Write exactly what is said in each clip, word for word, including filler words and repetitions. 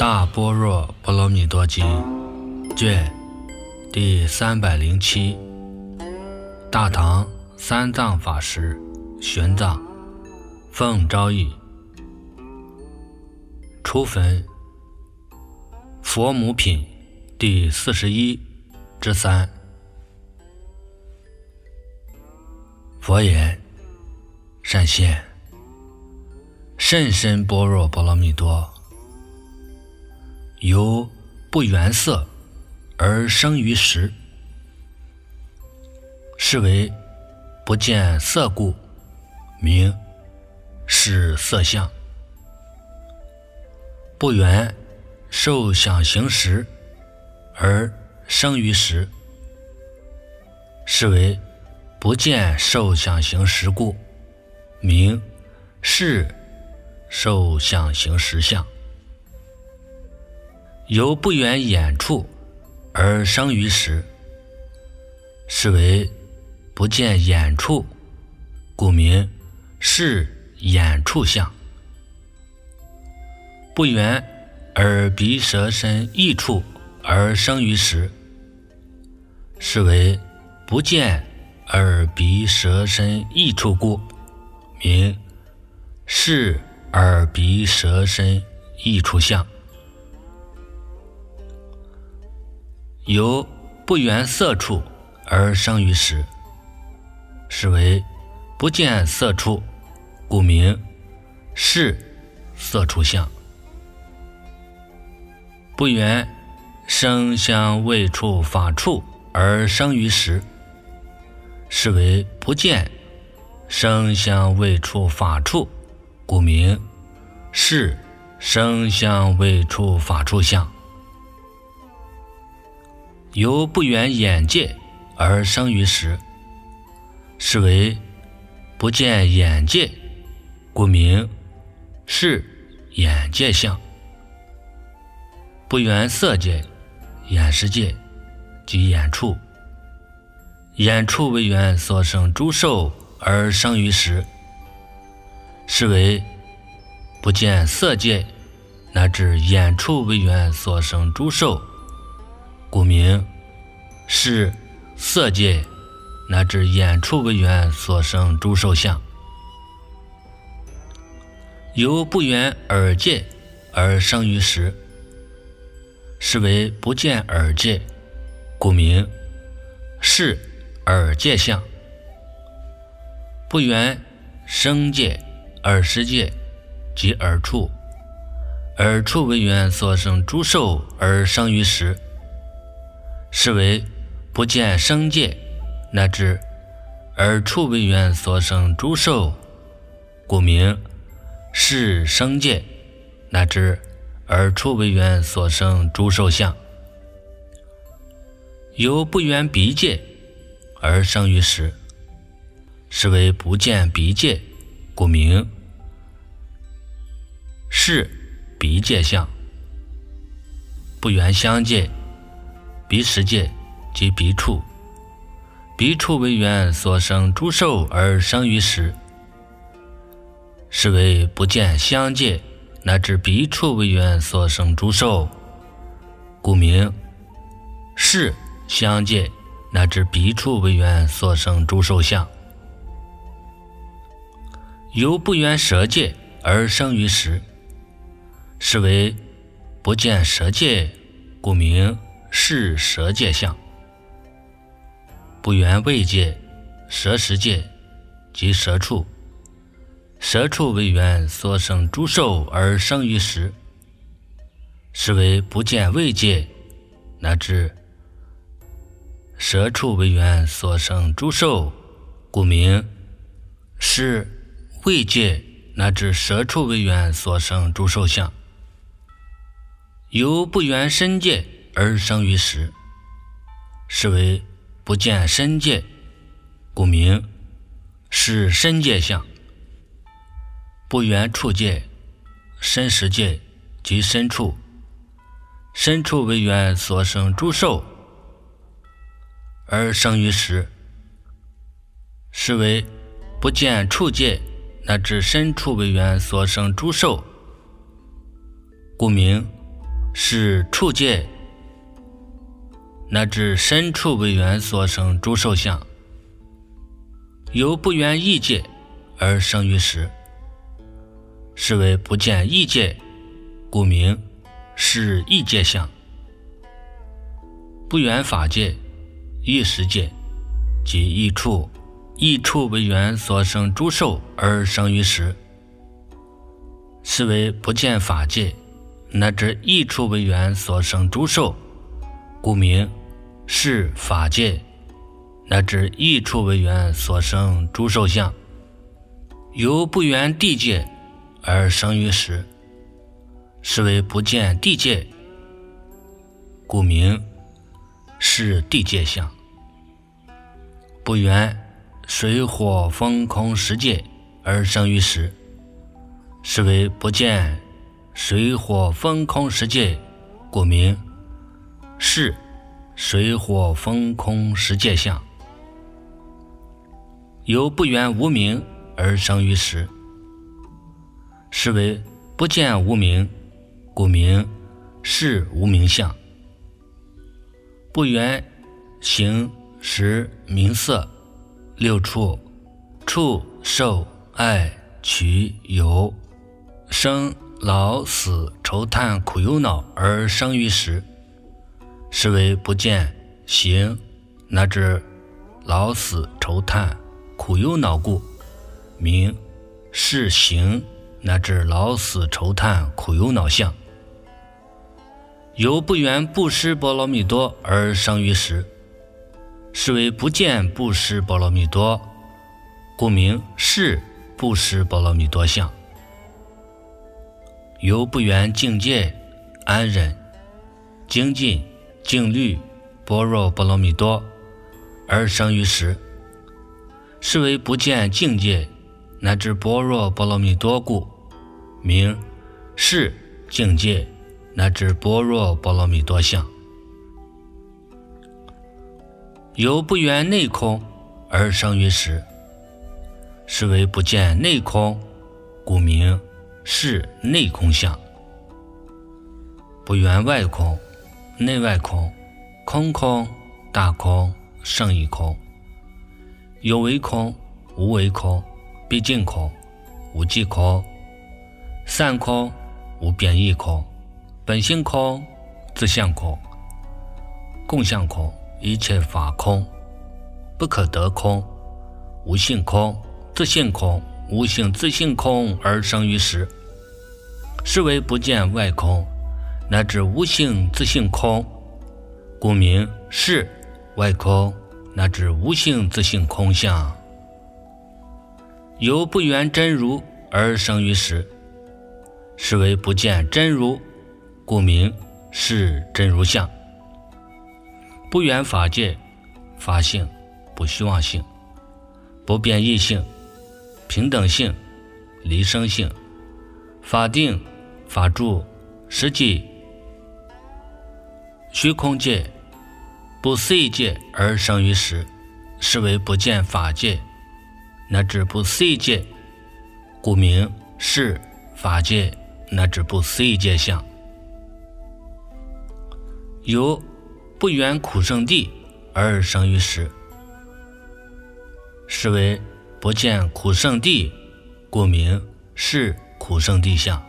大般若波罗蜜多经卷第三百零七，大唐三藏法师玄奘奉诏译，初分佛母品第四十一之三。佛言：善现，甚深般若波罗蜜多，由不缘色而生于识，是为不见色故，名是色相。不缘受想行识而生于识，是为不见受想行识故，名是受想行识相。由不缘眼处而生于识，是为不见眼处，故名是眼处相。不缘耳鼻舌身意处而生于识，是为不见耳鼻舌身意处故，名是耳鼻舌身意处相。由不缘色处而生于识，是为不见色处，故名是色处相。不缘声香味触法处而生于识，是为不见声香味触法处，故名是声香味触法处相。由不缘眼界而生于识，是为不见眼界，故名是眼界相。不缘色界、眼识界及眼处，眼处为缘所生诸受而生于识，是为不见色界乃至眼处为缘所生诸受，故名是色界乃至眼处为缘所生诸受相。由不缘耳界而生于识，是为不见耳界，故名是耳界相。不缘声界、耳识界及耳处，耳处为缘所生诸受而生于识，是为不见声界乃至耳处为缘所生诸受，故名是声界乃至耳处为缘所生诸受相。由不缘鼻界而生于识，是为不见鼻界，故名是鼻界相。不缘香界、鼻识界及鼻处，鼻处为缘所生诸受而生于识，是为不见香界乃至鼻处为缘所生诸受，故名是香界乃至鼻处为缘所生诸受相。由不缘舌界而生于识，是为不见舌界，故名是舌界相。不缘味界、舌识界及舌处，舌处为缘所生诸受而生于识，是为不见味界乃至舌处为缘所生诸受，故名是味界乃至舌处为缘所生诸受相。由不缘身界而生于识，是为不见身界，故名是身界相。不缘触界、身识界及身处，身处为缘所生诸受而生于识，是为不见触界乃至身处为缘所生诸受，故名是处界乃至身处为缘所生诸受相，由不缘异界而生于时，是为不见异界，故名是异界相。不缘法界、异识界即异处，异处为缘所生诸受而生于时，是为不见法界乃至异处为缘所生诸受，故名是法界乃至异处为缘所生诸受相。由不缘地界而生于时，是为不见地界，故名是地界相。不缘水火风空十界而生于时，是为不见水火风空十界，故名是水火风空十界相。由不缘无明而生于时，是为不见无明，故名是无明相。不缘形识名色六处，触受爱取有生老死愁叹苦忧恼而生于时，是为不见形乃至老死愁叹苦忧恼故，名是形乃至老死愁叹苦忧恼相。由不缘布施波罗蜜多而生于时，是为不见布施波罗蜜多，故名是布施波罗蜜多相。由不缘境界、安忍、精进、静虑、般若波罗蜜多而生于时，是为不见境界乃至般若波罗蜜多故，名是境界乃至般若波罗蜜多相。由不缘内空而生于时，是为不见内空，故名是内空相。不缘外空、内外空、空空、大空、胜义空，有为空、无为空、毕竟空、无记空、散空、无变异空、本性空、自相空、共相空、一切法空、不可得空、无性空、自性空、无性自性空而生于时，是为不见外空乃至无性自性空，故名是外空乃至无性自性空相。由不缘真如而生于时，是为不见真如，故名是真如相。不缘法界、法性、不虚妄性、不变异性、平等性、离生性、法定、法住、实际、虚空界、不思议界而生于时，是为不见法界乃至不思议界，故名是法界乃至不思议界相。由不缘苦圣地而生于时，是为不见苦圣地，故名是苦圣地相。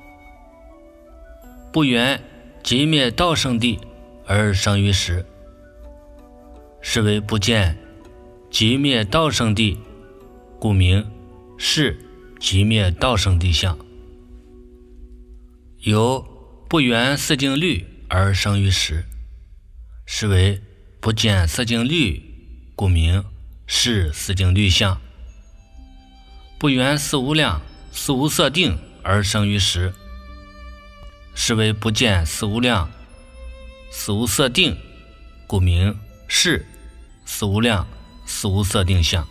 不缘极灭道圣地而生于时，是为不见极灭道圣地，故名是极灭道圣地相。由不缘四境律而生于时，是为不见四境律，故名是四境律相。不缘四无量、四无色定而生于时，是为不见四无量、四无色定，故名是四无量、四无色定相。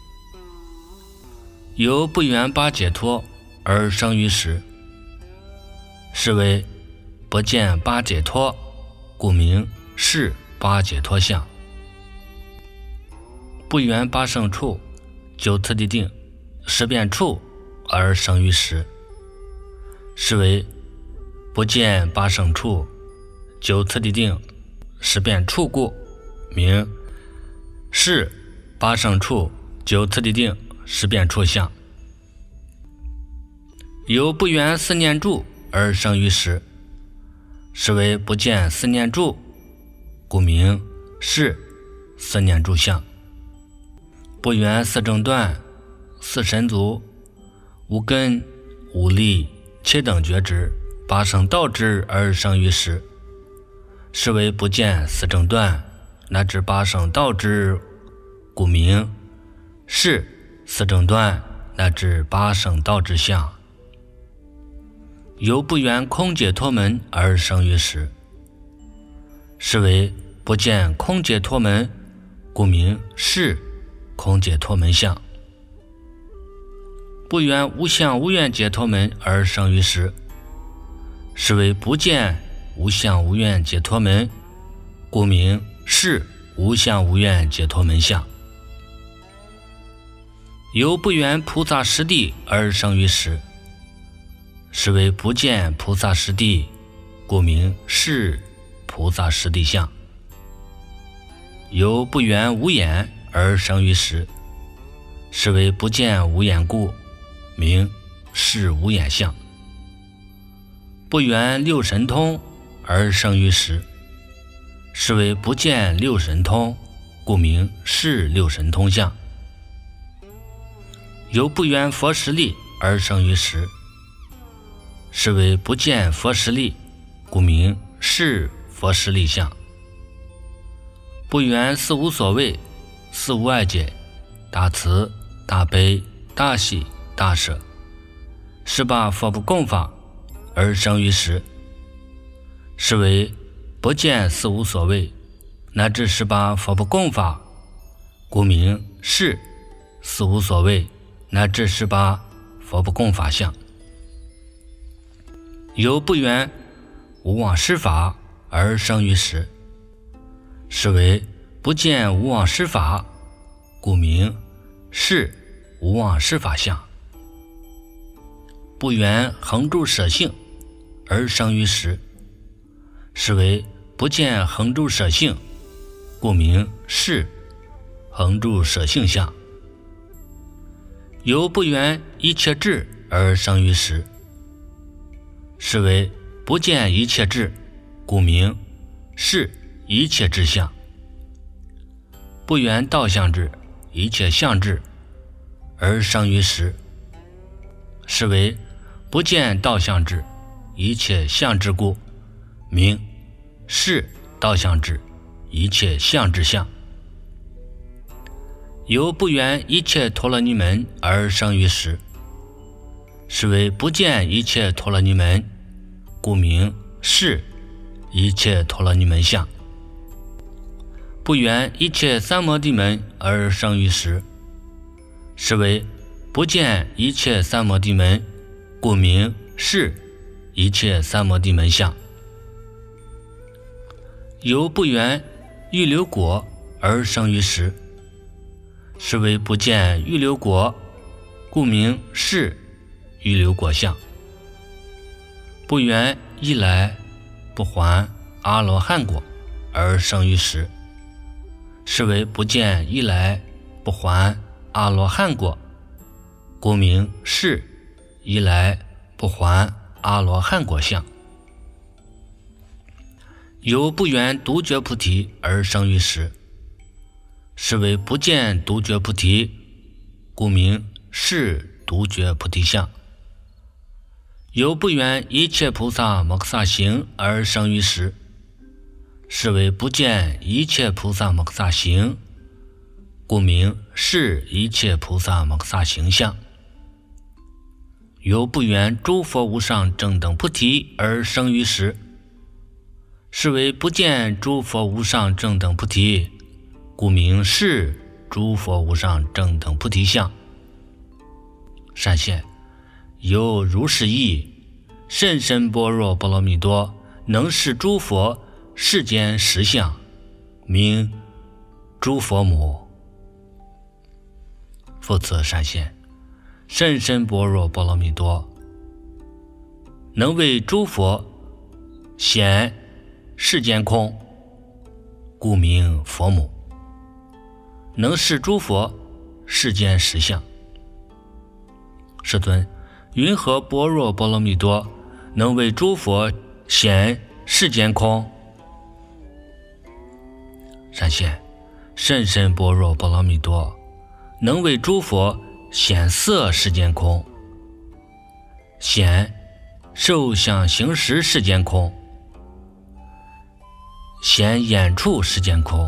由不缘八解脱而生于时，是为不见八解脱，故名是八解脱相。不缘八胜处、九次第定、十变处而生于时，是为不见八胜处、 九次地定，十变处故，名是八胜处九次地定，十变处相。有不缘四念住而生于时，是为不见四念住，故名是四念住相。不缘四正断、四神足、无根、无力、七等觉知、八圣道之而生于时，是为不见四正断乃至八圣道之，故名是四正断乃至八圣道之相。有不缘空解脱门而生于时，是为不见空解脱门，故名是空解脱门相。不缘无相无愿解脱门而生于时，是为不见无相无愿解脱门，故名是无相无愿解脱门相。有不缘菩萨实地而生于时，是为不见菩萨实地，故名是菩萨实地相。有不缘无眼而生于时，是为不见无眼故，名是无眼相。不缘六神通而生于时，是为不见六神通，故名是六神通相。有不缘佛实力而生于时，是为不见佛实力，故名是佛实力相。不缘四无所谓、四无碍解、大慈、大悲、大喜、大舍十八佛不共法而生于时，是为不见四无所谓乃至十八佛不共法，故名是四无所谓乃至十八佛不共法相。有不缘无妄施法而生于时，是为不见无妄施法，故名是无妄施法相。不缘恒住舍性而生于时，是为不见恒住舍性，故名是恒住舍性相。有不缘一切智而生于时，是为不见一切智，故名是一切智相。不缘道相智、一切相智而生于时，是为不见道相智、一切相智故，名是道相智、一切相智相。有不缘一切陀罗尼门而生于时，是为不见一切陀罗尼门，故名是一切陀罗尼门相。不缘一切三摩地门而生于时，是为不见一切三摩地门，故名是一切三摩地门相。有不缘预流果而生于时，是为不见预流果，故名是预流果相。不缘一来不还阿罗汉果而生于时，是为不见一来不还阿罗汉果，故名是一来不还阿罗汉果相。有不缘独觉菩提而生于时，是为不见独觉菩提，故名是独觉菩提相。有不缘一切菩萨摩诃萨行而生于时，是为不见一切菩萨摩诃萨行，故名是一切菩萨摩诃萨行相。有不缘诸佛无上正等菩提而生于时，是为不见诸佛无上正等菩提，故名是诸佛无上正等菩提相。善现，有如是意，甚深般若波罗蜜多能示诸佛世间实相，名诸佛母。复次善现，甚深般若波罗蜜多能为诸佛显世间空，故名佛母，能示诸佛世间实相。世尊，云何般若波罗蜜多能为诸佛显世间空？善现，甚深般若波罗蜜多能为诸佛显色世间空，显受想行识世间空，显眼触世间空，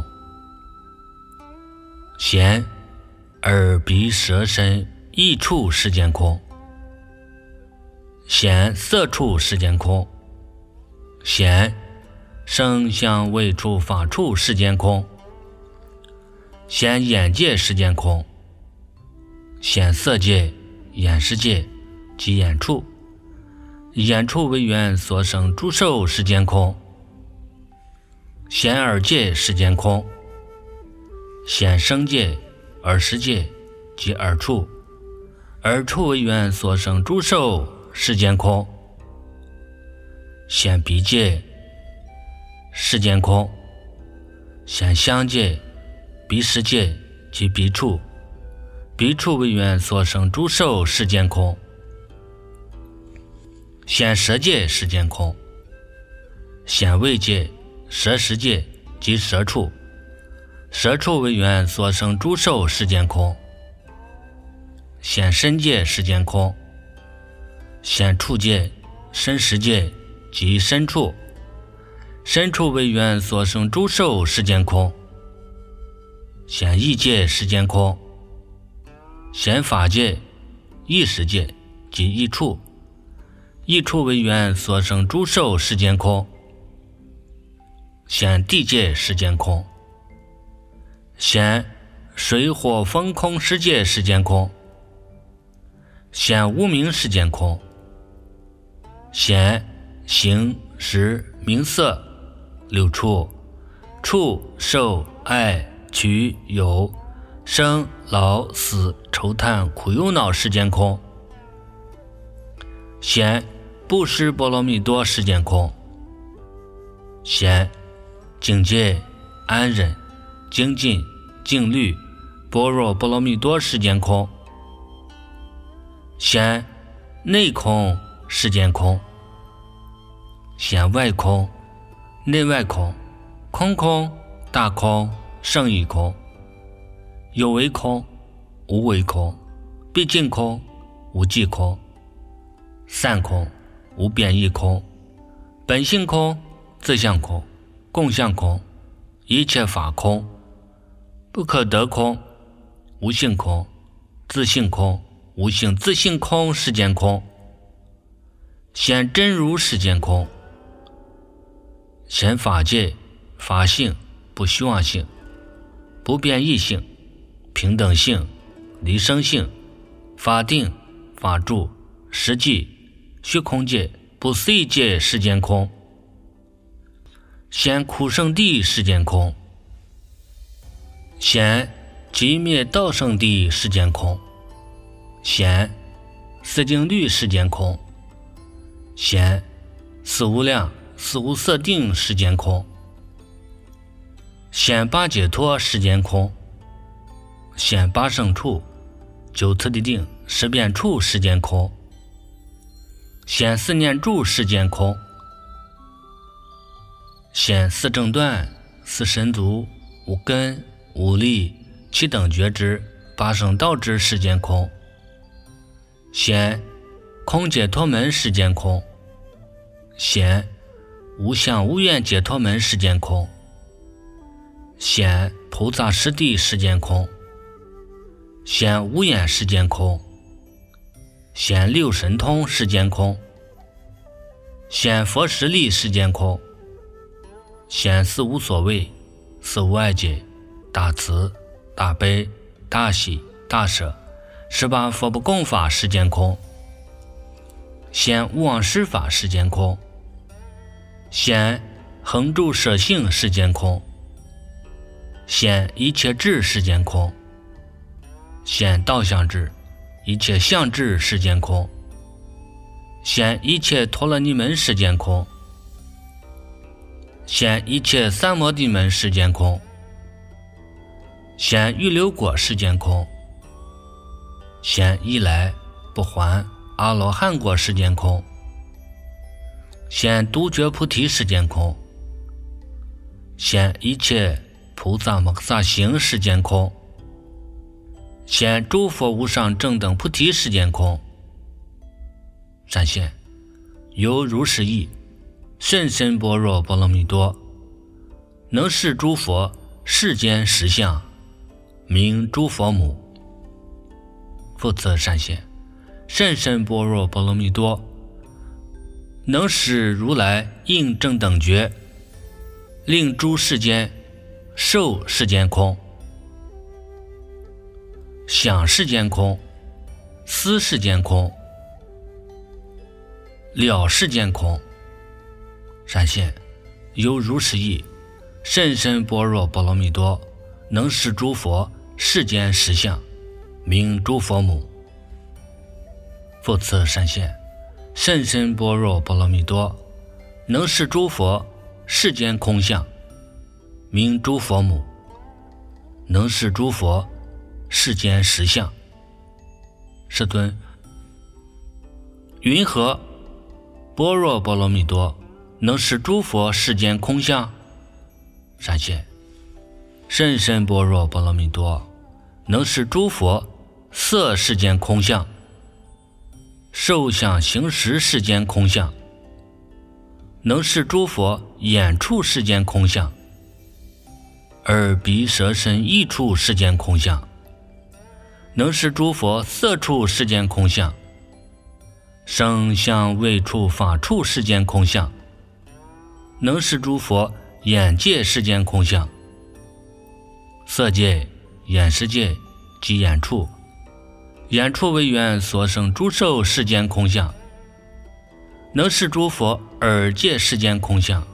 显耳鼻舌身意触世间空，显色触世间空，显声香味触法触世间空，显眼界世间空，显色界、眼识界及眼触，眼触为缘所生诸受世间空，显耳界世间空，显声界、耳识界及耳触，耳触为缘所生诸受世间空，显鼻界世间空，显香界、鼻识界及鼻触，鼻触为缘所生诸受世间空，显舌界世间空，显味界、舌识界及舌触，舌触为缘所生诸受世间空，显身界世间空，显触界、身识界及身触，身触为缘所生诸受世间空，显意界世间空，显法界、意识界及意触，意触为缘所生诸受世间空，显地界世间空，显水火风空世界世间空，显无明世间空，显形识名色六处，触受爱取有生老死愁叹苦忧恼世间空，显布施波罗蜜多世间空，显境界安忍精进静虑般若波罗蜜多世间空，显内空世间空，显外空内外空空空大空胜义空，有为空无为空毕竟空无际空，散空无变异空，本性空自相空共相空一切法空，不可得空无性空自性空无性自性空世间空，显真如世间空，显法界法性不虚妄性不变异性平等性离生性法定法住实际虚空界不思议界世间空，显苦圣地世间空，显寂灭道圣地世间空，显四境律世间空，显四无量四无色定世间空，显八解脱世间空，显八圣处九次第定十变处世间空，显四念住世间空，显四正断四神足五根五力七等觉知八圣道之世间空，显空解脱门世间空，显无相无愿解脱门世间空，显菩萨实地世间空，显无眼世间空，显六神通世间空，显佛实力世间空，显四无所谓四无碍解大慈大悲大喜大舍十八佛不共法世间空，显无妄施法世间空，显恒住舍性世间空，显一切智世间空，显道相智一切相智世间空，显一切陀罗尼门世间空， 现一切三摩地门世间空，现预流果世间空，现一来不还阿罗汉果世间空，现独觉菩提世间空，现一切菩萨摩诃萨行世间空，现诸佛无上正等菩提世间空。闪现由如是意，甚深般若波罗蜜多，能示诸佛世间实相，名诸佛母。复次闪现甚深般若波罗蜜多，能使如来应正等觉，令诸世间受世间空，想世间空，思世间空，了世间空。闪现由如是意，甚深般若波罗蜜多，能使诸佛世间实相，名诸佛母。复次闪现甚深般若波罗蜜多，能使诸佛世间空相，名诸佛母。能使诸佛世间实相。世尊，云何般若波罗蜜多能使诸佛世间空相？闪现甚深般若波罗蜜多，能使诸佛色世间空相，受想行识世间空相，能使诸佛眼处世间空相，耳鼻舌身意处世间空相，能使诸佛色处世间空相，声香味触法处世间空相，能使诸佛眼界世间空相，色界、眼识界及眼处，眼处为缘所生诸受世间空相，能使诸佛耳界世间空相，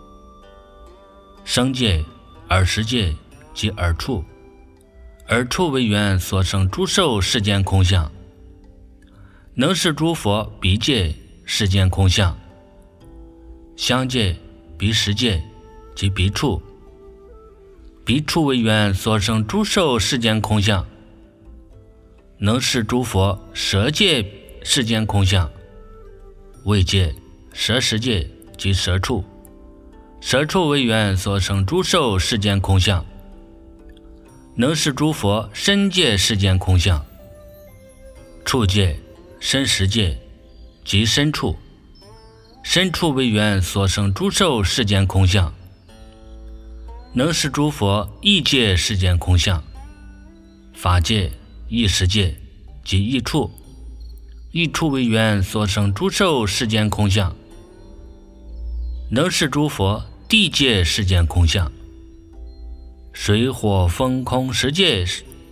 声界、耳识界及耳处，耳处为缘所生诸受世间空相，能使诸佛鼻界世间空相，香界、鼻识界及鼻处，鼻处为缘所生诸受世间空相，能使诸佛舌界世间空相，味界、舌识界及舌处，舌处为缘所生诸受世间空相，能使诸佛身界世间空相，触界、身识界及身处，身处为缘所生诸受世间空相，能使诸佛意界世间空相，法界、意识界及意处，意处为缘所生诸受世间空相，能使诸佛地界世间空相，水火风空十界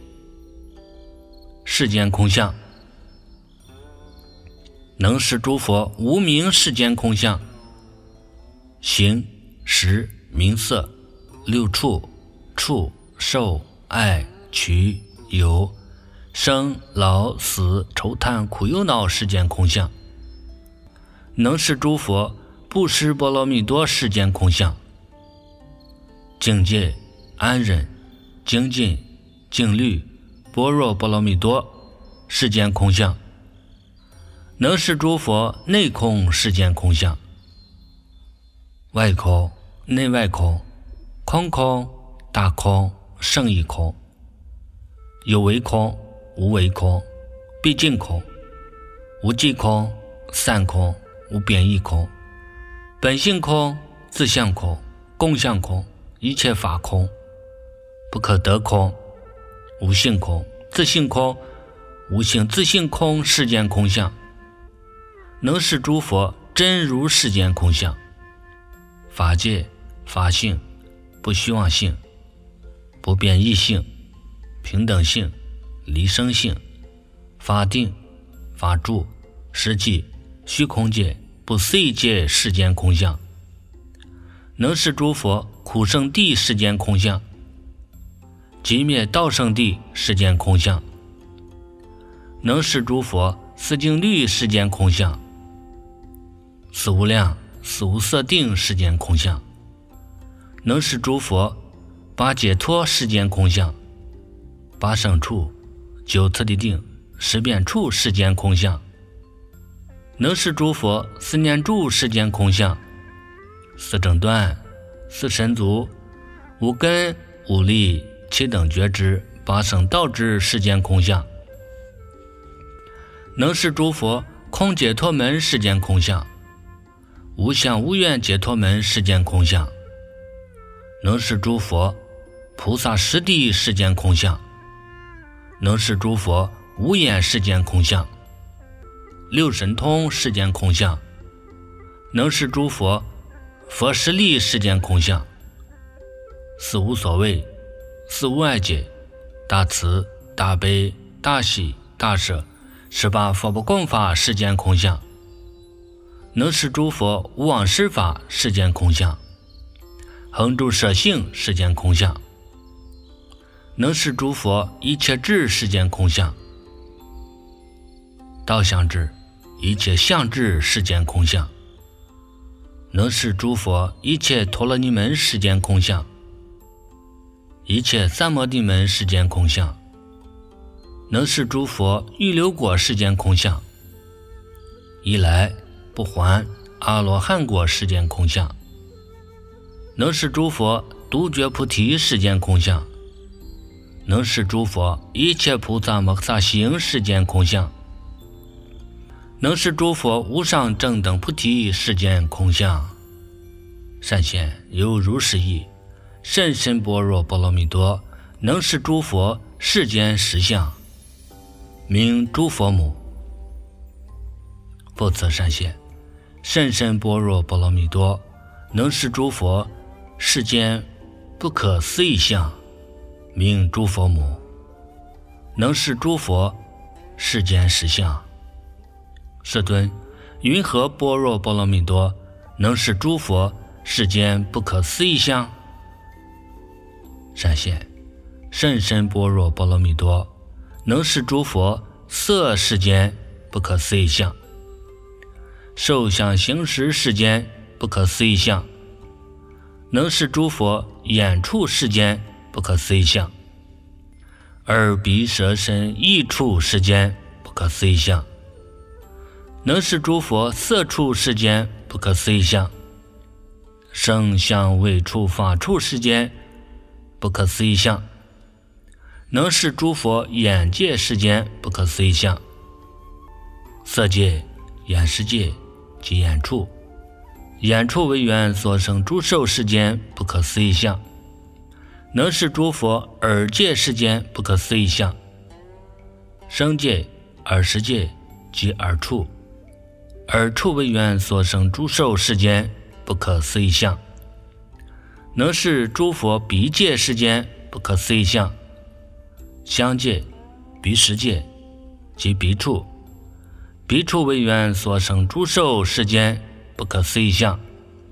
世间空相，能使诸佛无明世间空相，形、识、名色、六处、触、受、爱、取、有、生、老、死、愁叹、苦忧恼世间空相，能使诸佛布施波罗蜜多世间空相，境界、安忍、精进、静虑、般若波罗蜜多世间空相，能使诸佛内空世间空相，外空、内外空、空空、大空、胜义空，有为空、无为空、毕竟空、无记空、散空、无贬义空、本性空、自相空、共相空、一切法空、不可得空、无性空、自性空、无性自性空世间空相，能使诸佛真如世间空相，法界、法性、不虚妄性、不变异性、平等性、离生性、法定、法住、实际、虚空界、不思议界世间空相，能使诸佛苦圣地世间空相，寂灭道圣地世间空相，能使诸佛四境律世间空相，四无量、四无色定世间空相， 能使诸佛八解脱世间空相，八胜处九次第定十遍处世间空相，能使诸佛四念住世间空相，四正断四神足五根五力七等觉知八圣道之世间空相，能使诸佛空解脱门世间空相，无相无愿解脱门世间空相，能使诸佛菩萨实地世间空相，能使诸佛无眼世间空相，六神通世间空相，能使诸佛佛实力世间空相，四无所谓四无碍解大慈大悲大喜大舍十八佛不共法世间空相，能使诸佛无妄施法世间空相，恒住舍性世间空相，能使诸佛一切智世间空相，道相智一切相智世间空相，能使诸佛一切陀罗尼门世间空相，一切三摩地门世间空相，能使诸佛预流果世间空相，一来不还阿罗汉果世间空相，能使诸佛独觉菩提世间空相，能使诸佛一切菩萨摩诃萨行世间空相，能使诸佛无上正等菩提世间空相。善贤有如是意，甚深般若波罗蜜多能使诸佛世间实相，名诸佛母。复次善贤，甚深般若波罗蜜多能使诸佛世间不可思议相，名诸佛母。能使诸佛世间实相。世尊，云何般若波罗蜜多能使诸佛世间不可思议相？善贤，甚深般若波罗蜜多能使诸佛色世间不可思议相，受想行识世间不可思议相，能使诸佛眼处世间不可思议相，耳鼻舌身意处世间不可思议相，能使诸佛色处世间不可思议相，声香味触法处世间不可思议相，能使诸佛眼界世间不可思议相，色界眼识界及眼处，眼处为缘所生诸受世间不可思议相，能使诸佛耳界世间不可思议相，声界耳识界及耳处，耳处为缘所生诸受世间不可思议相，能使诸佛鼻界世间不可思议相，香界鼻识界及鼻处，鼻处为缘所生诸受世间不可思议相，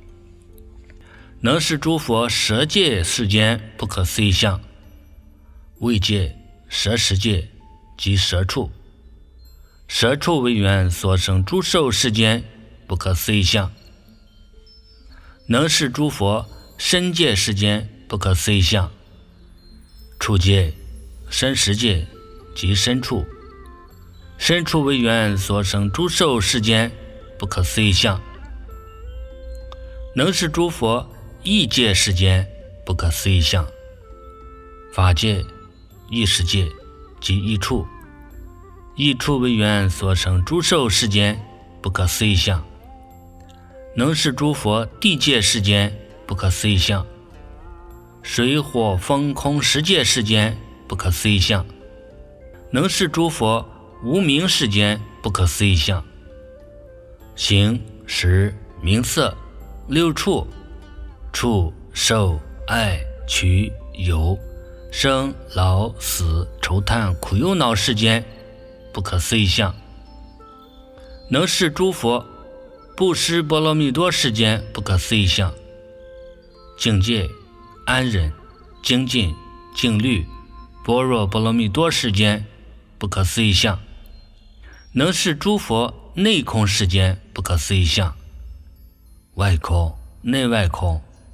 能使诸佛舌界世间不可思议相，味界舌识界及舌处，舌处为缘所生诸受世间不可思议相，能使诸佛身界世间不可思议相，触界身识界及身处，身处为缘所生诸受世间不可思议相，能使诸佛意界世间不可思议相，法界意识界及意处，意处为缘所生诸受世间不可思议相，能使诸佛地界世间不可思议相，水火风空十界世间不可思议相，能使诸佛无明世间不可思议相，形识名色六处触受爱取有生老死愁叹苦忧恼世间不可思议相，能使诸佛布施波罗蜜多世间不可思议相，境界安忍精进静虑般若波罗蜜多世间不可思议相，能使诸佛内空世间不可思议相，外空内外空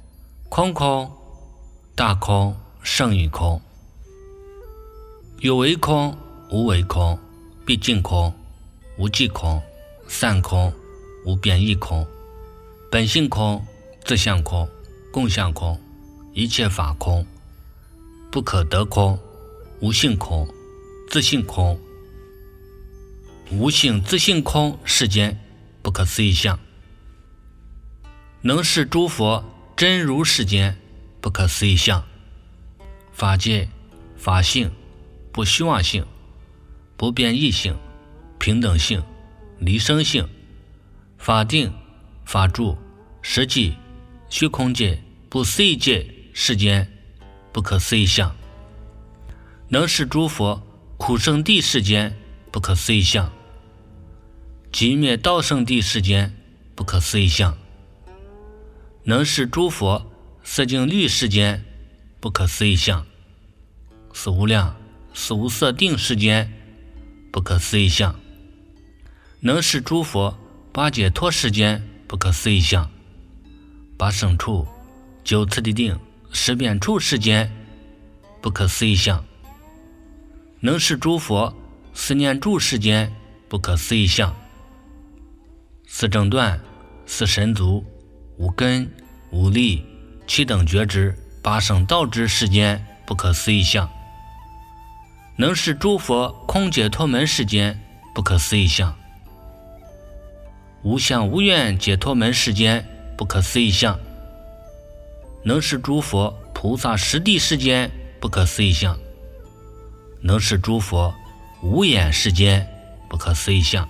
空空，大空胜于空。有为空，无为空，毕竟空，无际空，散空，无变异空，本性空，自相空，共相空，一切法空，不可得空，无性空，自性空，无性自性空，世间不可思议相，能是诸佛真如世间不可思议相。法界、法性、不虚妄性、不变异性、平等性、离生性、法定、法住、实际、虚空界、不思议界世间不可思议相，能是诸佛苦圣地世间不可思议相，寂灭道圣地世间不可思议相，能是诸佛色净律世间不可思议相，四无量四无色定世间不可思议相，能是诸佛八解脱世间不可思议相，八圣处、九次第定、十变处世间不可思议相，能是诸佛四念住世间不可思议相，四正断、四神足、五根、五力、七等觉知、八圣道之世间不可思议相，能是诸佛空解脱门世间不可思议相，无相无愿解脱门世间不可思议相，能是诸佛菩萨实地世间不可思议相，能是诸佛无眼世间不可思议相，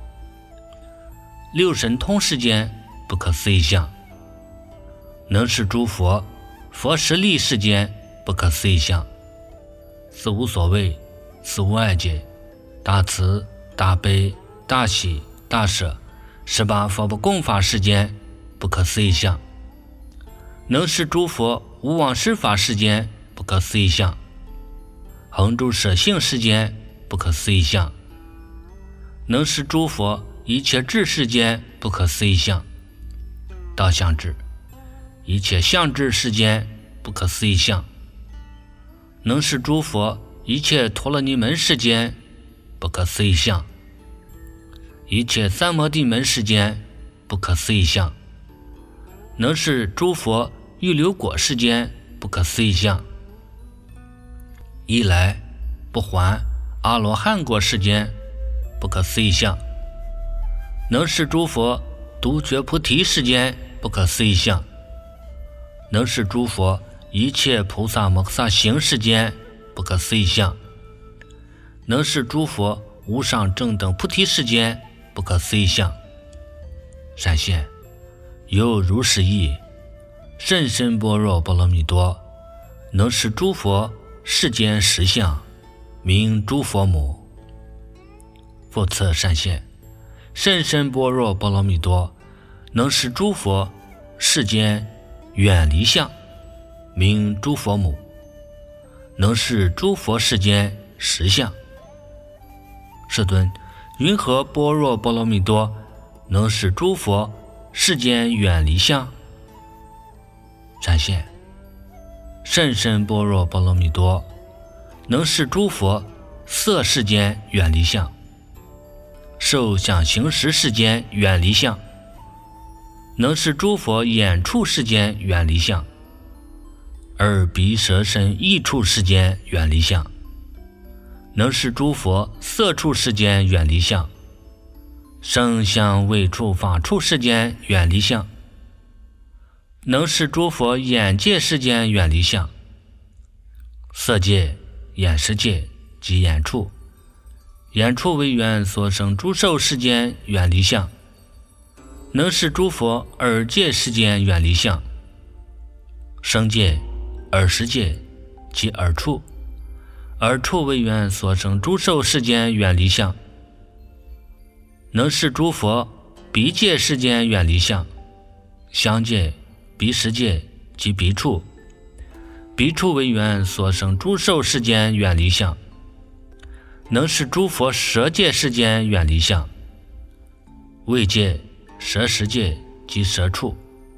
六神通世间不可思议相，能是诸佛佛实力世间不可思议相，四无所谓、四无碍解、大慈、大悲、大喜、大舍、十八佛不共法世间不可思议相，能是诸佛无妄施法世间不可思议相，恒住舍性世间不可思议相，能是诸佛一切智世间不可思议相，道相智、一切相智世间不可思议相，能是诸佛一切陀罗尼门世间不可思议相，一切三摩地门世间不可思议相，能是诸佛欲流果世间不可思议相，一来不还阿罗汉果世间不可思议相，能是诸佛独觉菩提世间不可思议相，能是诸佛一切菩萨摩诃萨行世间不可思议相，能是诸佛无上正等菩提世间不可思议相。闪现有如是意，甚深般若波罗蜜多，能是诸佛世间实相，名诸佛母。复次闪现甚深般若波罗蜜多，能是诸佛世间远离相，名诸佛母，能是诸佛世间实相。世尊，云何般若波罗蜜多能使诸佛世间远离相？闪现甚深般若波罗蜜多能使诸佛色世间远离相，受想行识世间远离相，能使诸佛眼处世间远离相，耳鼻舌身意处世间远离相，能使诸佛色处世间远离相，声香味触法处世间远离相，能使诸佛眼界世间远离相，色界、眼识界及眼处，眼处为缘所生诸受世间远离相，能使诸佛耳界世间远离相，声界、耳识界及耳处，耳处为缘所生诸受世间远离相，能使诸佛鼻界世间远离相，香界、鼻识界及鼻处，鼻处为缘所生诸受世间远离相，能使诸佛舌界世间远离相，味界、舌识界及舌处，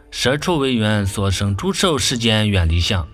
摄处为缘所生诸受世间远离相，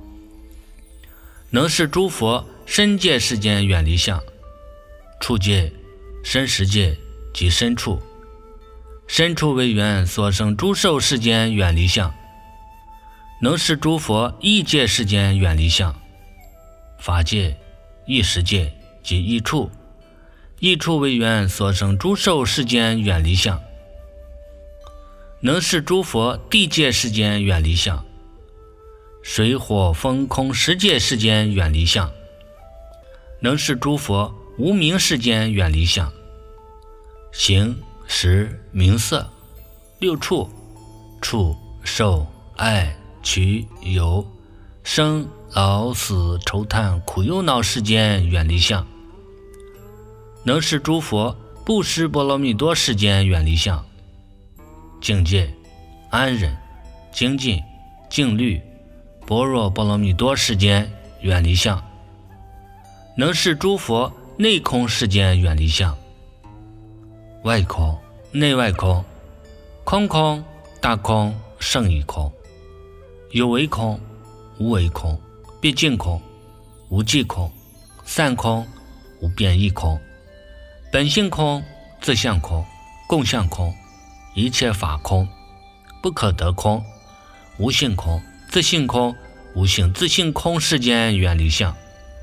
能使诸佛身界世间远离相。处界、身实界即身处，身处为缘所生诸受世间远离相，能使诸佛异界世间远离相。法界、异实界即异处，异处为缘所生诸受世间远离相，能使诸佛地界世间远离相，水火风空十界世间远离相，能使诸佛无明世间远离相。形、识、名色六处，触、受、爱、取、有、生、老、死、愁叹、苦忧恼世间远离相，能使诸佛布施波罗蜜多世间远离相。境界、安忍、精进、静虑、般若波罗蜜多世间远离相，能使诸佛内空世间远离相。外空、内外空，空空、大空、胜义空，有为空、无为空，毕竟空、无际空，散空、无变异空，本性空、自相空、共相空，一切法空、不可得空、无性空、自性空、无性自性空世间远离相，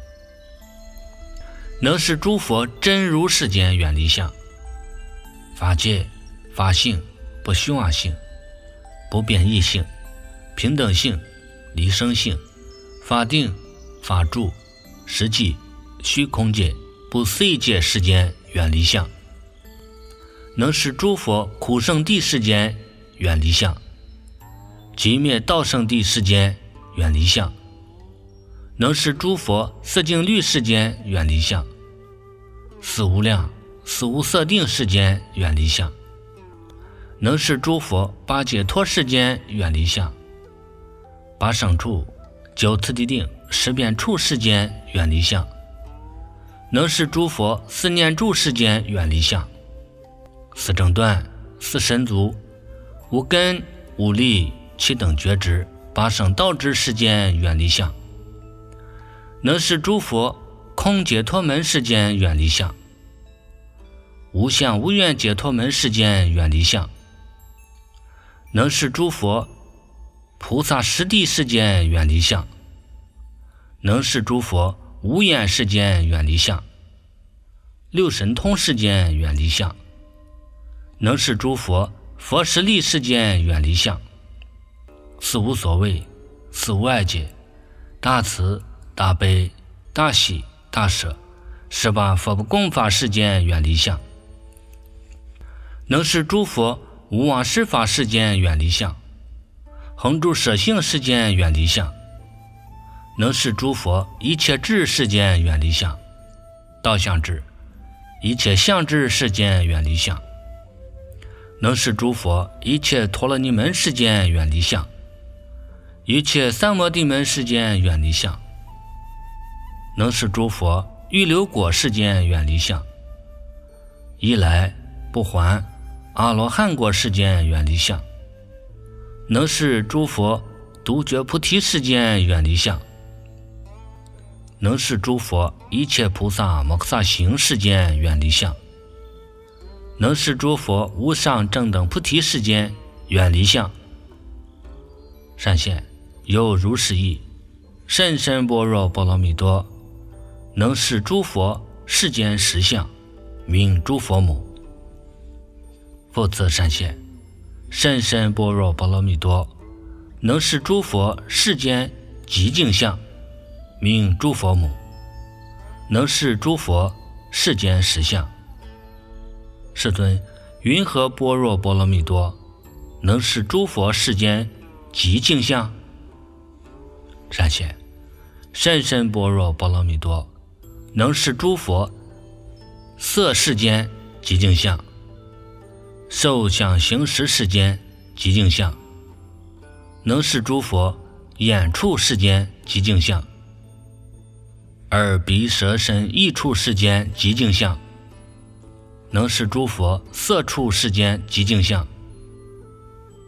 能使诸佛真如世间远离相。法界、法性、不虚妄性、不变异性、平等性、离生性、法定、法住、实际、虚空界、不思议界世间远离相，能使诸佛苦圣地世间远离相，极灭道圣地世间远离相，能使诸佛色净律世间远离相，四无量、四无色定世间远离相，能使诸佛八解脱世间远离相，八胜处、九次第定、十遍处世间远离相，能使诸佛四念住世间远离相，四正断、四神足、无根、无力、七等觉知、八圣道之世间远离相，能使诸佛空解脱门世间远离相，无相无愿解脱门世间远离相，能使诸佛菩萨实地世间远离相，能使诸佛无眼世间远离相，六神通世间远离相，能使诸佛佛实力世间远离相，四无所谓、四无碍解、大慈、大悲、大喜、大舍、十八佛不共法世间远离相，能使诸佛无妄施法世间远离相，恒住舍性世间远离相，能使诸佛一切智世间远离相，道相智、一切相智世间远离相，能使诸佛一切陀罗尼门世间远离相，一切三摩地门世间远离相，能使诸佛预流果世间远离相，一来不还阿罗汉果世间远离相，能使诸佛独觉菩提世间远离相，能使诸佛一切菩萨摩诃萨行世间远离相，能使诸佛无上正等菩提世间远离相。善现有如是意，甚深般若波罗蜜多，能使诸佛世间实相，名诸佛母。复次善现，甚深般若波罗蜜多，能使诸佛世间极净相，名诸佛母。能使诸佛世间实相。世尊，云何般若波罗蜜多能使诸佛世间极净相？善现，甚深般若波罗蜜多，能使诸佛色世间极净相，受想行识世间极净相，能使诸佛眼处世间极净相，耳鼻舌身意处世间极净相，能使诸佛色处世间极净相，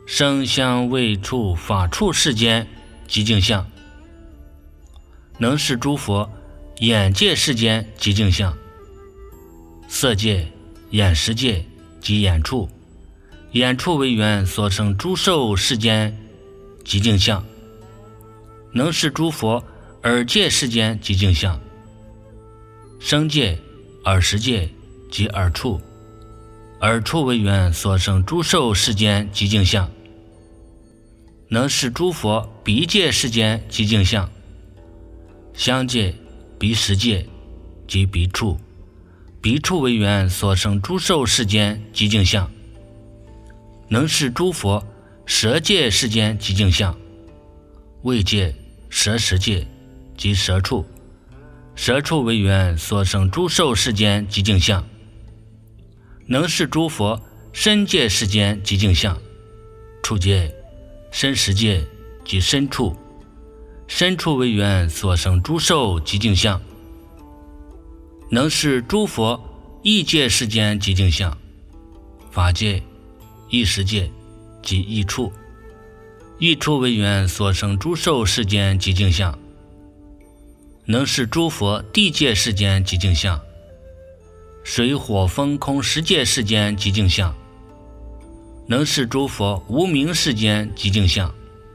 声香味触法处世间极境相，能视诸佛眼界世间极境相，色界、眼识界及眼处，眼处为缘所生诸受世间极境相，能视诸佛耳界世间极境相，声界、耳识界及耳处，耳处为缘所生诸受世间极境相，能视诸佛鼻界世间极境相，香界、鼻识界及鼻处，鼻处为缘所生诸受世间极境相，能视诸佛舌界世间极境相，味界、舌识界及舌处，舌处为缘所生诸受世间极境相，能视诸佛身界世间极境相，触界、身识界及身处，身处为缘所生诸受极境相，能视诸佛意界世间极境相，法界、意识界及意处，意处为缘所生诸受世间极境相，能视诸佛地界世间极境相，水火风空十界世间极境相，能视诸佛无明世间极境相，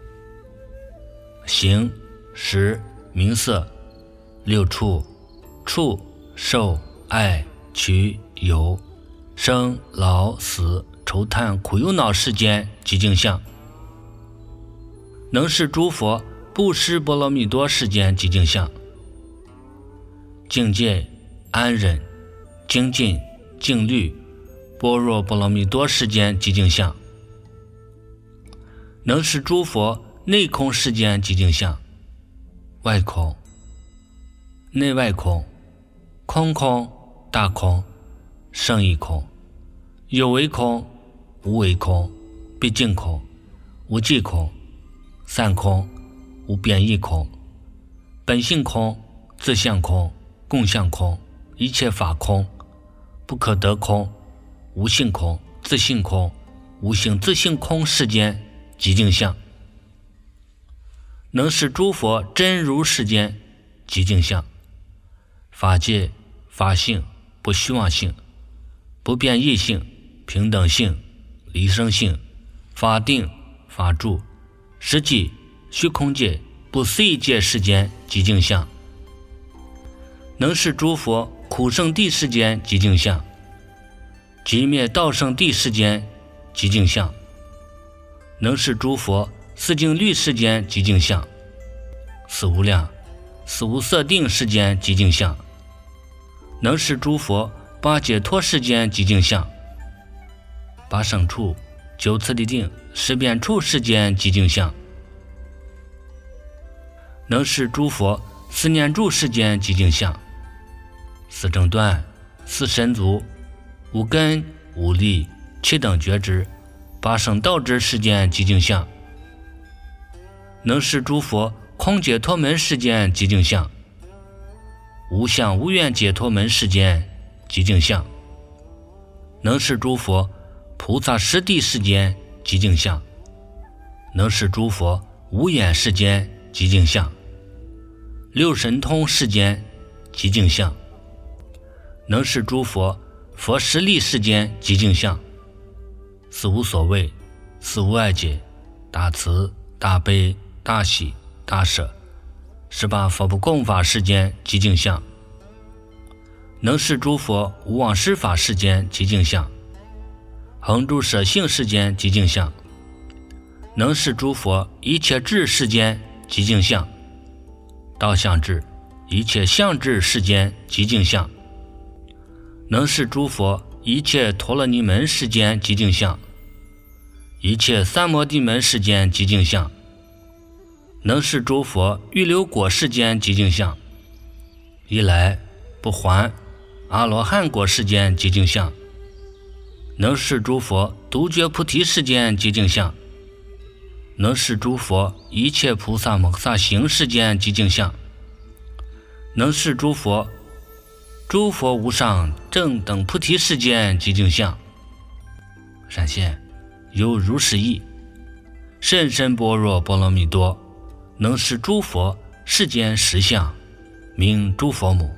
形、识、名色、六处、触、受、爱、取、有、生、老、死、愁叹、苦忧恼世间极境相，能视诸佛布施波罗蜜多世间极境相，境界、安忍、精进、静虑、般若波罗蜜多世间极境相，能视诸佛内空世间极境相，外空、内外空、空空、大空、胜义空、有为空、无为空、毕竟空、无际空、散空、无变异空、本性空、自相空、共相空、一切法空、不可得空、无性空、自性空、无性自性空世间极境相，能视诸佛真如世间极境相，法界、法性、不虚妄性、不变异性、平等性、离生性、法定、法住、实际、虚空界、不思议界世间极境相，能视诸佛苦圣地世间极境相，极灭道圣地世间极境相，能视诸佛四境律世间极境相，四无量、四无色定世间极境相，能视诸佛八解脱世间极境相，八胜处、九次第定、十遍处世间极境相，能视诸佛四念住世间极境相，四正断、四神足、五根、五力、七等觉知、八圣道之世间极境相，能视诸佛空解脱门世间极境相，无相无愿解脱门世间极境相，能视诸佛菩萨实地世间极境相，能视诸佛无眼世间极境相，六神通世间极境相，能视诸佛佛实力世间极境相，四无所谓、四无碍解、大慈、大悲、大喜、大舍、十八佛不共法世间极境相，能视诸佛无妄施法世间极境相，恒住舍性世间极境相，能视诸佛一切智世间极境相，道相智、一切相智世间极境相，能视诸佛一切陀罗尼门世间极境相，一切三摩地门世间极境相，能视诸佛预流果世间极境相，一来不还阿罗汉果世间极境相，能视诸佛独觉菩提世间极境相，能视诸佛一切菩萨摩萨行世间极境相，能视诸佛诸佛无上正等菩提世间极境相。闪现有如是意， 甚深般若波罗蜜多，能使诸佛世间实相，名诸佛母。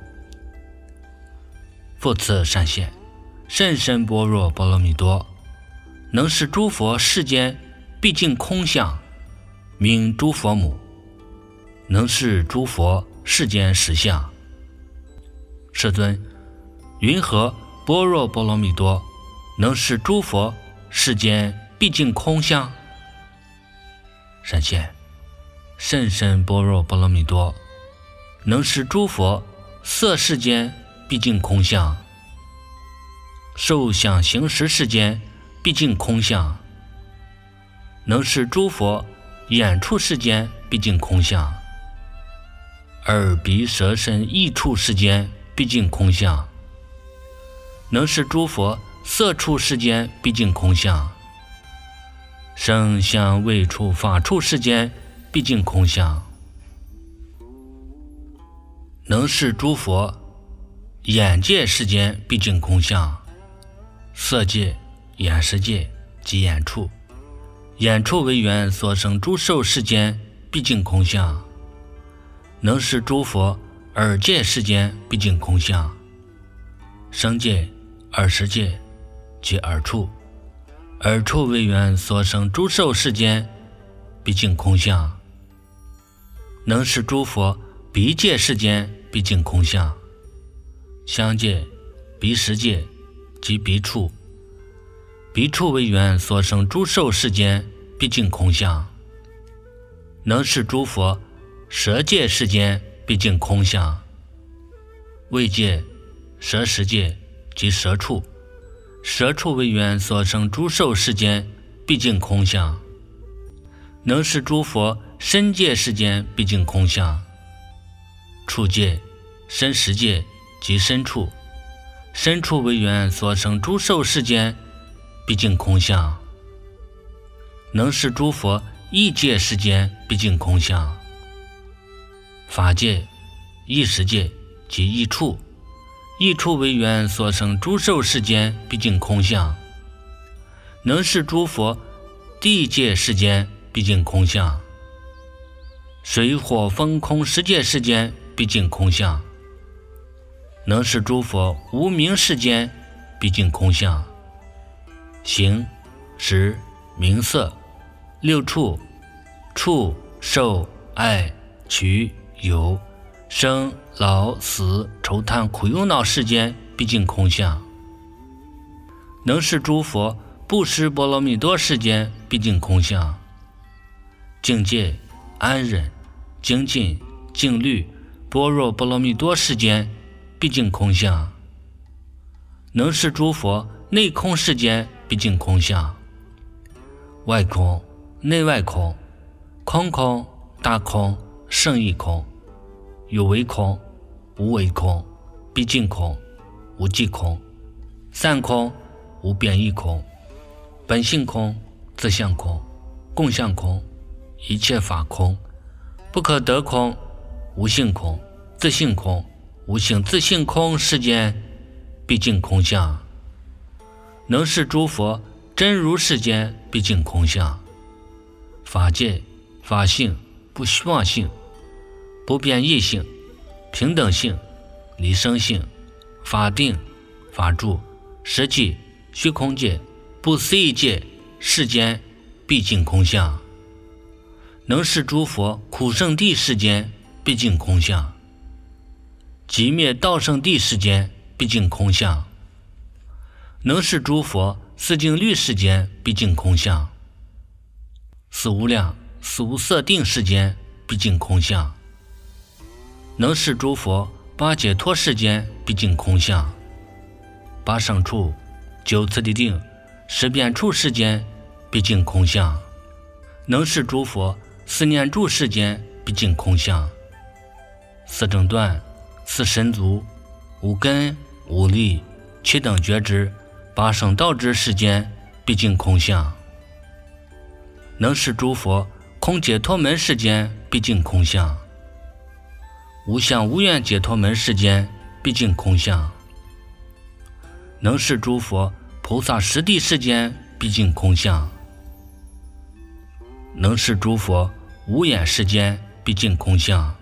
复次善现，甚深般若波罗蜜多，能使诸佛世间毕竟空相，名诸佛母。能使诸佛世间实相。世尊，云何般若波罗蜜多能使诸佛世间毕竟空相？善现，甚深般若波罗蜜多能使诸佛色世间毕竟空相，受想行识世间毕竟空相，能使诸佛眼处世间毕竟空相，耳鼻舌身意处世间毕竟空相，能使诸佛色处世间毕竟空相，声香味触法处世间毕竟空相，能使诸佛眼界世间毕竟空相，色界、眼识界及眼处，眼处为缘所生诸受世间毕竟空相，能使诸佛耳界世间毕竟空相，声界、耳识界及耳处，耳处为缘所生诸受世间毕竟空相，能使诸佛鼻界世间毕竟空相，香界、鼻识界及鼻处，鼻处为缘所生诸受世间毕竟空相，能使诸佛舌界世间毕竟空相，味界、舌识界及舌处，舌处为缘所生诸受世间毕竟空相，能使诸佛身界世间毕竟空相，触界、身识界及身处，身处为缘所生诸受世间毕竟空相，能使诸佛意界世间毕竟空相，法界、意识界及意处，意处为缘所生诸受世间毕竟空相，能使诸佛地界世间毕竟空相，水火风空十界世间毕竟空相，能使诸佛无明世间毕竟空相，形、识、名色、六处、触、受、爱、取、有、生、老、死、愁叹苦忧恼世间毕竟空相，能使诸佛布施波罗蜜多世间毕竟空相，境界、安忍、精进、静虑、般若波罗蜜多世间毕竟空相，能使诸佛内空世间毕竟空相，外空、内外空、空空、大空、胜义空、有为空、无为空、毕竟空、无际空、散空、无变异空、本性空、自相空、共相空、一切法空、不可得空、无性空、自性空、无性自性空世间毕竟空相，能使诸佛真如世间毕竟空相，法界、法性、不虚妄性、不变异性、平等性、离生性、法定、法住、实际、虚空界、不思议界世间毕竟空相，能使诸佛苦圣地世间毕竟空相，极灭道圣地世间毕竟空相，能使诸佛四境律世间毕竟空相，四无量、四无色定世间毕竟空相，能使诸佛八解脱世间毕竟空相，八胜处、九次第定、十变处世间毕竟空相，能使诸佛四念住世间毕竟空相，四正断、四神足、五根、五力、七等觉知、八圣道之世间毕竟空相，能使诸佛空解脱门世间毕竟空相，无相无愿解脱门世间毕竟空相，能使诸佛菩萨实地世间毕竟空相， 能使诸佛无眼世间毕竟空相，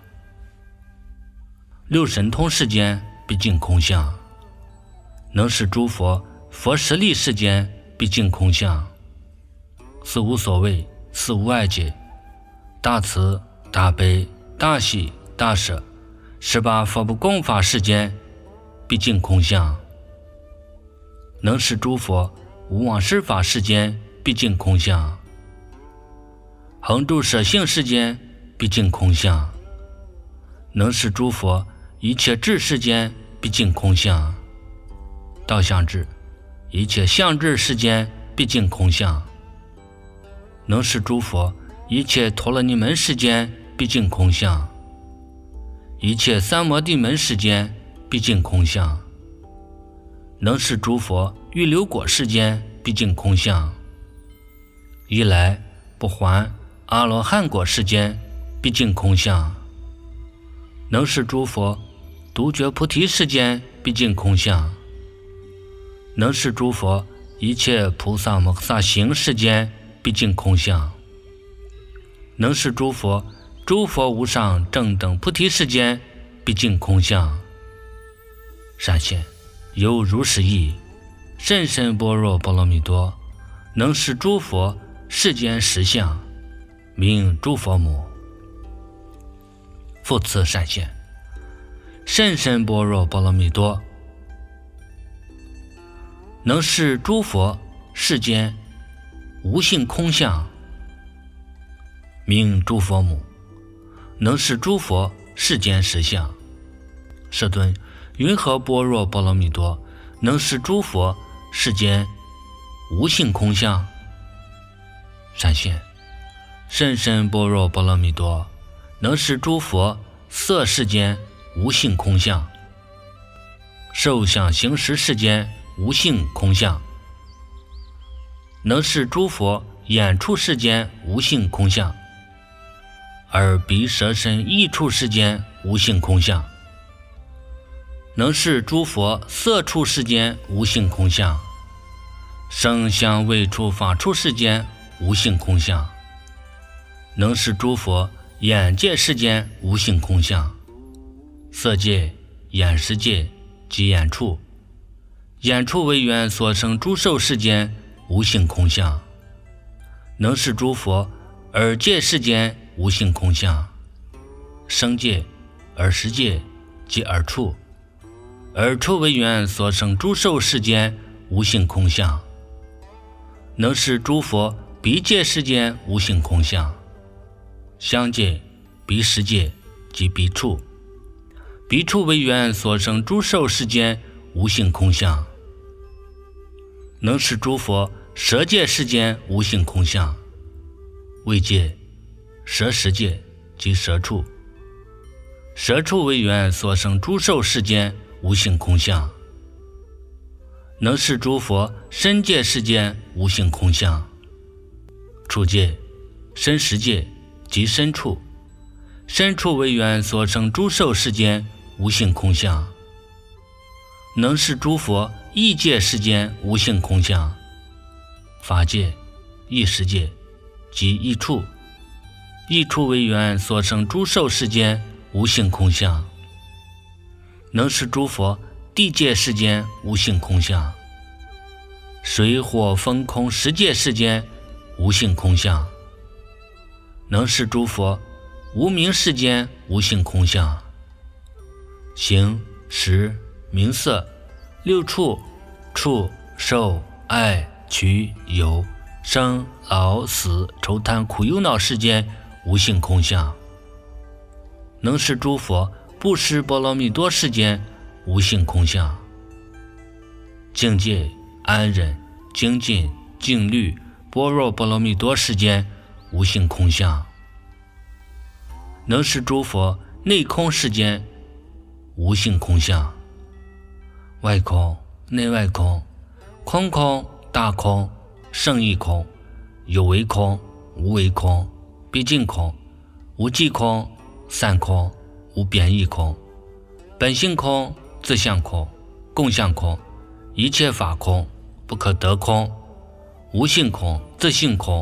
六神通世间毕竟空相，能使诸佛佛实力世间毕竟空相，四无所谓，四无碍解，大慈大悲大喜大舍，十八佛不共法世间毕竟空相，能使诸佛无往事法世间毕竟空相，恒住舍性世间毕竟空相，能使诸佛一切智世间毕竟空相，道相智一切相智世间毕竟空相，能使诸佛一切陀罗尼门世间毕竟空相，一切三摩地门世间毕竟空相，能使诸佛欲流果世间毕竟空相，一来不还阿罗汉果世间毕竟空相，能使诸佛独觉菩提世间毕竟空相，能使诸佛一切菩萨摩诃萨行世间毕竟空相，能使诸佛诸佛无上正等菩提世间毕竟空相。善现有如是意，甚深般若波罗蜜多，能使诸佛世间实相，名诸佛母。复次善现，甚深般若波罗蜜多，能使诸佛世间无性空相，名诸佛母。能使诸佛世间实相。世尊，云何般若波罗蜜多能使诸佛世间无性空相？善现，甚深般若波罗蜜多能使诸佛色世间无性空相，受想行识世间无性空相，能使诸佛眼处世间无性空相，耳鼻舌身意处世间无性空相，能使诸佛色处世间无性空相，声香味触法处世间无性空相，能使诸佛眼界世间无性空相，色界、眼识界及眼处，眼处为缘所生诸受世间无性空相，能使诸佛耳界世间无性空相，声界、耳识界及耳处，耳处为缘所生诸受世间无性空相，能使诸佛鼻界世间无性空相，香界、鼻识界及鼻处，鼻处为缘所生诸受世间无性空相，能使诸佛舌界世间无性空相，味界、舌识界及舌处，舌处为缘所生诸受世间无性空相，能使诸佛身界世间无性空相，处界、身识界及身处，身处为缘所生诸受世间无性空相，能使诸佛意界世间无性空相，法界、意识界及意处，意处为缘所生诸受世间无性空相，能使诸佛地界世间无性空相，水火风空十界世间无性空相，能使诸佛无明世间无性空相，形、识、名色、六处、触、受、爱、取、有、生、老、死、愁贪苦忧恼世间无性空相，能使诸佛布施波罗蜜多世间无性空相，境界、安忍、精进、静虑、般若波罗蜜多世间无性空相，能使诸佛内空世间无性空相，外空、内外空、空空、大空、胜义空、有为空、无为空、毕竟空、无记空、散空、无贬义空、本性空、自相空、共相空、一切法空、不可得空、无性空、自性空、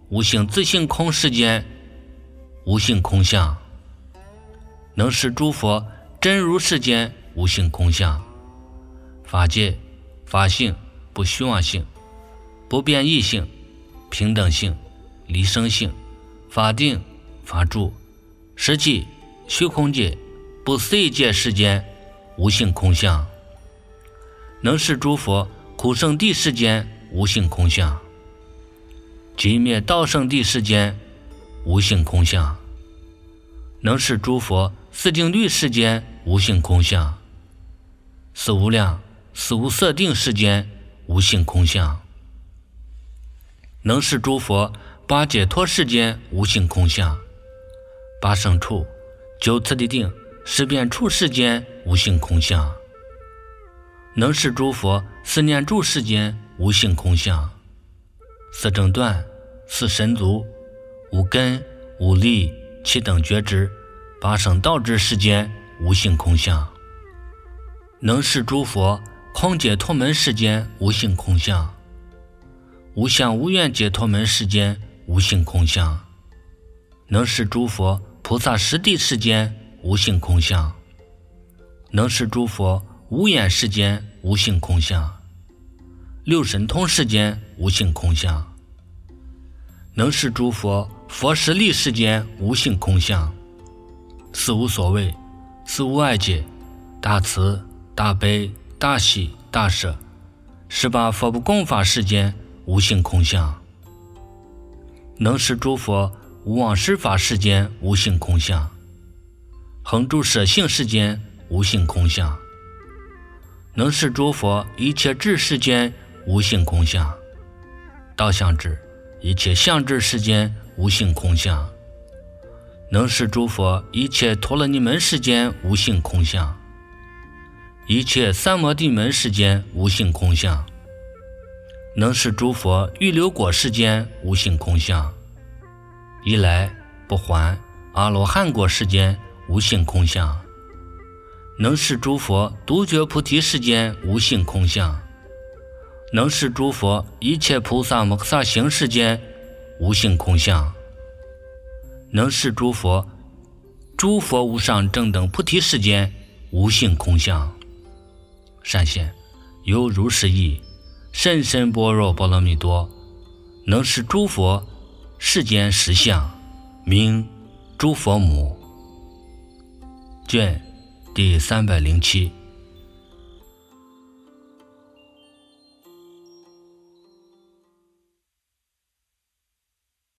无性自性空世间无性空相，能使诸佛真如世间无性空相。法界、法性、不虚妄性、不变异性、平等性、离生性、法定、法住、实际、虚空界、不思议界世间无性空相，能使诸佛苦圣地世间无性空相，寂灭道圣地世间无性空相，能使诸佛四定律世间无性空相，四无量、四无色定世间无性空相，能使诸佛八解脱世间无性空相，八圣处、九次第定、十变处世间无性空相，能使诸佛四念住世间无性空相，四正断、四神足、五根、五力、七等觉知、八圣道之世间无性空相，能使诸佛空解脱门世间无性空相，无相无愿解脱门世间无性空相，能使诸佛菩萨实地世间无性空相，能使诸佛无眼世间无性空相，六神通世间无性空相，能使诸佛佛实力世间无性空相，四无所谓、四无碍解、大慈、大悲、大喜、大舍、十八佛不共法世间无性空相，能使诸佛无妄施法世间无性空相，恒住舍性世间无性空相，能使诸佛一切智世间无性空相，道相智、一切相智世间无性空相，能使诸佛一切陀罗尼门世间无性空相，一切三摩地门世间无性空相，能使诸佛预流果世间无性空相，一来不还阿罗汉果世间无性空相，能使诸佛独觉菩提世间无性空相，能使诸佛一切菩萨摩诃萨行世间无性空相，能使诸佛诸佛无上正等菩提世间无性空相。善现有如是意，甚深般若波罗蜜多，能使诸佛世间实相，名诸佛母。卷第三百零七。